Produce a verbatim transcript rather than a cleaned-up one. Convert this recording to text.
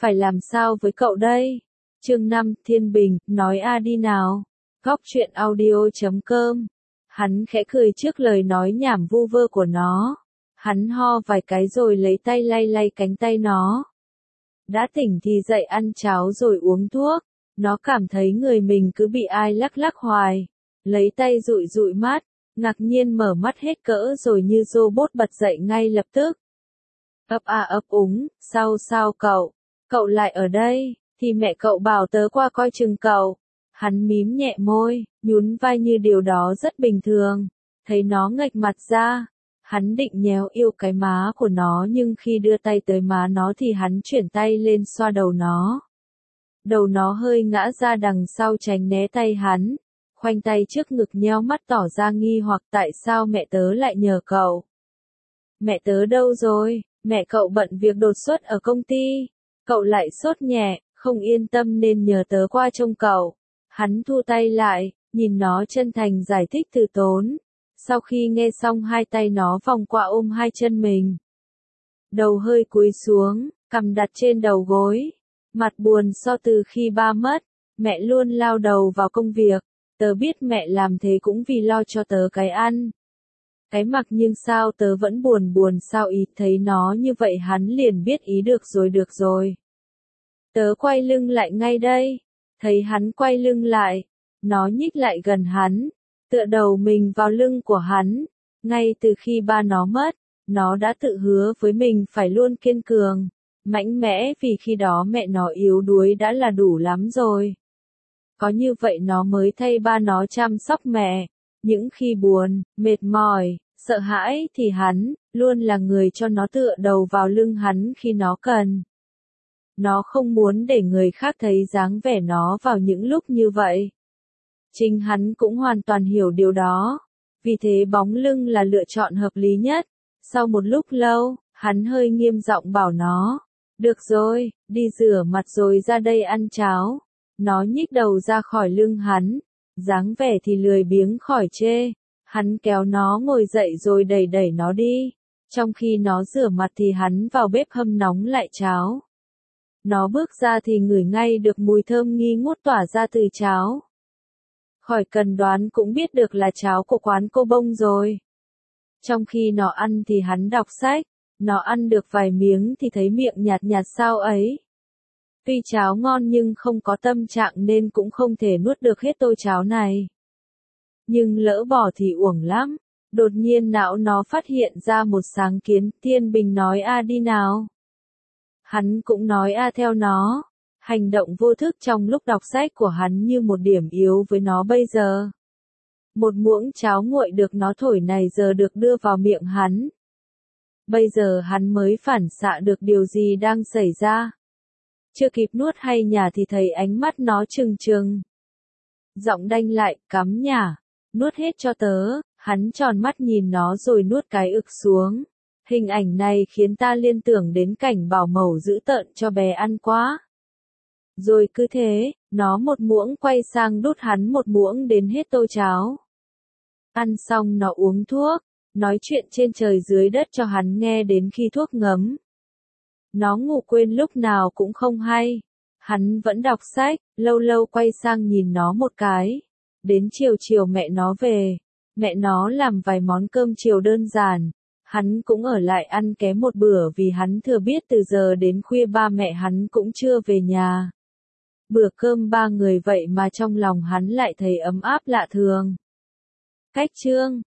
phải làm sao với cậu đây? Chương năm, Thiên Bình, nói a đi nào. Góc truyện audio chấm com. Hắn khẽ cười trước lời nói nhảm vu vơ của nó. Hắn ho vài cái rồi lấy tay lay lay cánh tay nó. Đã tỉnh thì dậy ăn cháo rồi uống thuốc. Nó cảm thấy người mình cứ bị ai lắc lắc hoài. Lấy tay dụi dụi mắt, ngạc nhiên mở mắt hết cỡ rồi như robot bật dậy ngay lập tức. Ấp a ấp úng, sao sao cậu? Cậu lại ở đây, thì mẹ cậu bảo tớ qua coi chừng cậu. Hắn mím nhẹ môi, nhún vai như điều đó rất bình thường. Thấy nó nghệch mặt ra, hắn định nhéo yêu cái má của nó nhưng khi đưa tay tới má nó thì hắn chuyển tay lên xoa đầu nó. Đầu nó hơi ngã ra đằng sau tránh né tay hắn, khoanh tay trước ngực nheo mắt tỏ ra nghi hoặc tại sao mẹ tớ lại nhờ cậu. Mẹ tớ đâu rồi, mẹ cậu bận việc đột xuất ở công ty, cậu lại sốt nhẹ, không yên tâm nên nhờ tớ qua trông cậu. Hắn thu tay lại, nhìn nó chân thành giải thích từ tốn. Sau khi nghe xong hai tay nó vòng qua ôm hai chân mình. Đầu hơi cúi xuống, cằm đặt trên đầu gối. Mặt buồn so từ khi ba mất, mẹ luôn lao đầu vào công việc. Tớ biết mẹ làm thế cũng vì lo cho tớ cái ăn. Cái mặc nhưng sao tớ vẫn buồn buồn sao ý thấy nó như vậy hắn liền biết ý được rồi được rồi. Tớ quay lưng lại ngay đây. Thấy hắn quay lưng lại, nó nhích lại gần hắn, tựa đầu mình vào lưng của hắn. Ngay từ khi ba nó mất, nó đã tự hứa với mình phải luôn kiên cường, mạnh mẽ vì khi đó mẹ nó yếu đuối đã là đủ lắm rồi. Có như vậy nó mới thay ba nó chăm sóc mẹ. Những khi buồn, mệt mỏi, sợ hãi thì hắn, luôn là người cho nó tựa đầu vào lưng hắn khi nó cần. Nó không muốn để người khác thấy dáng vẻ nó vào những lúc như vậy. Chính hắn cũng hoàn toàn hiểu điều đó. Vì thế bóng lưng là lựa chọn hợp lý nhất. Sau một lúc lâu, hắn hơi nghiêm giọng bảo nó. Được rồi, đi rửa mặt rồi ra đây ăn cháo. Nó nhích đầu ra khỏi lưng hắn. Dáng vẻ thì lười biếng khỏi chê. Hắn kéo nó ngồi dậy rồi đẩy đẩy nó đi. Trong khi nó rửa mặt thì hắn vào bếp hâm nóng lại cháo. Nó bước ra thì ngửi ngay được mùi thơm nghi ngút tỏa ra từ cháo. Khỏi cần đoán cũng biết được là cháo của quán cô bông rồi. Trong khi nó ăn thì hắn đọc sách, nó ăn được vài miếng thì thấy miệng nhạt nhạt sao ấy. Tuy cháo ngon nhưng không có tâm trạng nên cũng không thể nuốt được hết tô cháo này. Nhưng lỡ bỏ thì uổng lắm. Đột nhiên não nó phát hiện ra một sáng kiến, Thiên Bình nói a đi nào. Hắn cũng nói a theo nó. Hành động vô thức trong lúc đọc sách của hắn như một điểm yếu với nó bây giờ. Một muỗng cháo nguội được nó thổi này giờ được đưa vào miệng hắn. Bây giờ hắn mới phản xạ được điều gì đang xảy ra. Chưa kịp nuốt hay nhả thì thấy ánh mắt nó trừng trừng. Giọng đanh lại, cắm nhả. Nuốt hết cho tớ. Hắn tròn mắt nhìn nó rồi nuốt cái ực xuống. Hình ảnh này khiến ta liên tưởng đến cảnh bảo mẫu giữ tợn cho bé ăn quá. Rồi cứ thế, nó một muỗng quay sang đút hắn một muỗng đến hết tô cháo. Ăn xong nó uống thuốc, nói chuyện trên trời dưới đất cho hắn nghe đến khi thuốc ngấm. Nó ngủ quên lúc nào cũng không hay. Hắn vẫn đọc sách, lâu lâu quay sang nhìn nó một cái. Đến chiều chiều mẹ nó về. Mẹ nó làm vài món cơm chiều đơn giản. Hắn cũng ở lại ăn ké một bữa vì hắn thừa biết từ giờ đến khuya ba mẹ hắn cũng chưa về nhà. Bữa cơm ba người vậy mà trong lòng hắn lại thấy ấm áp lạ thường. Cách chương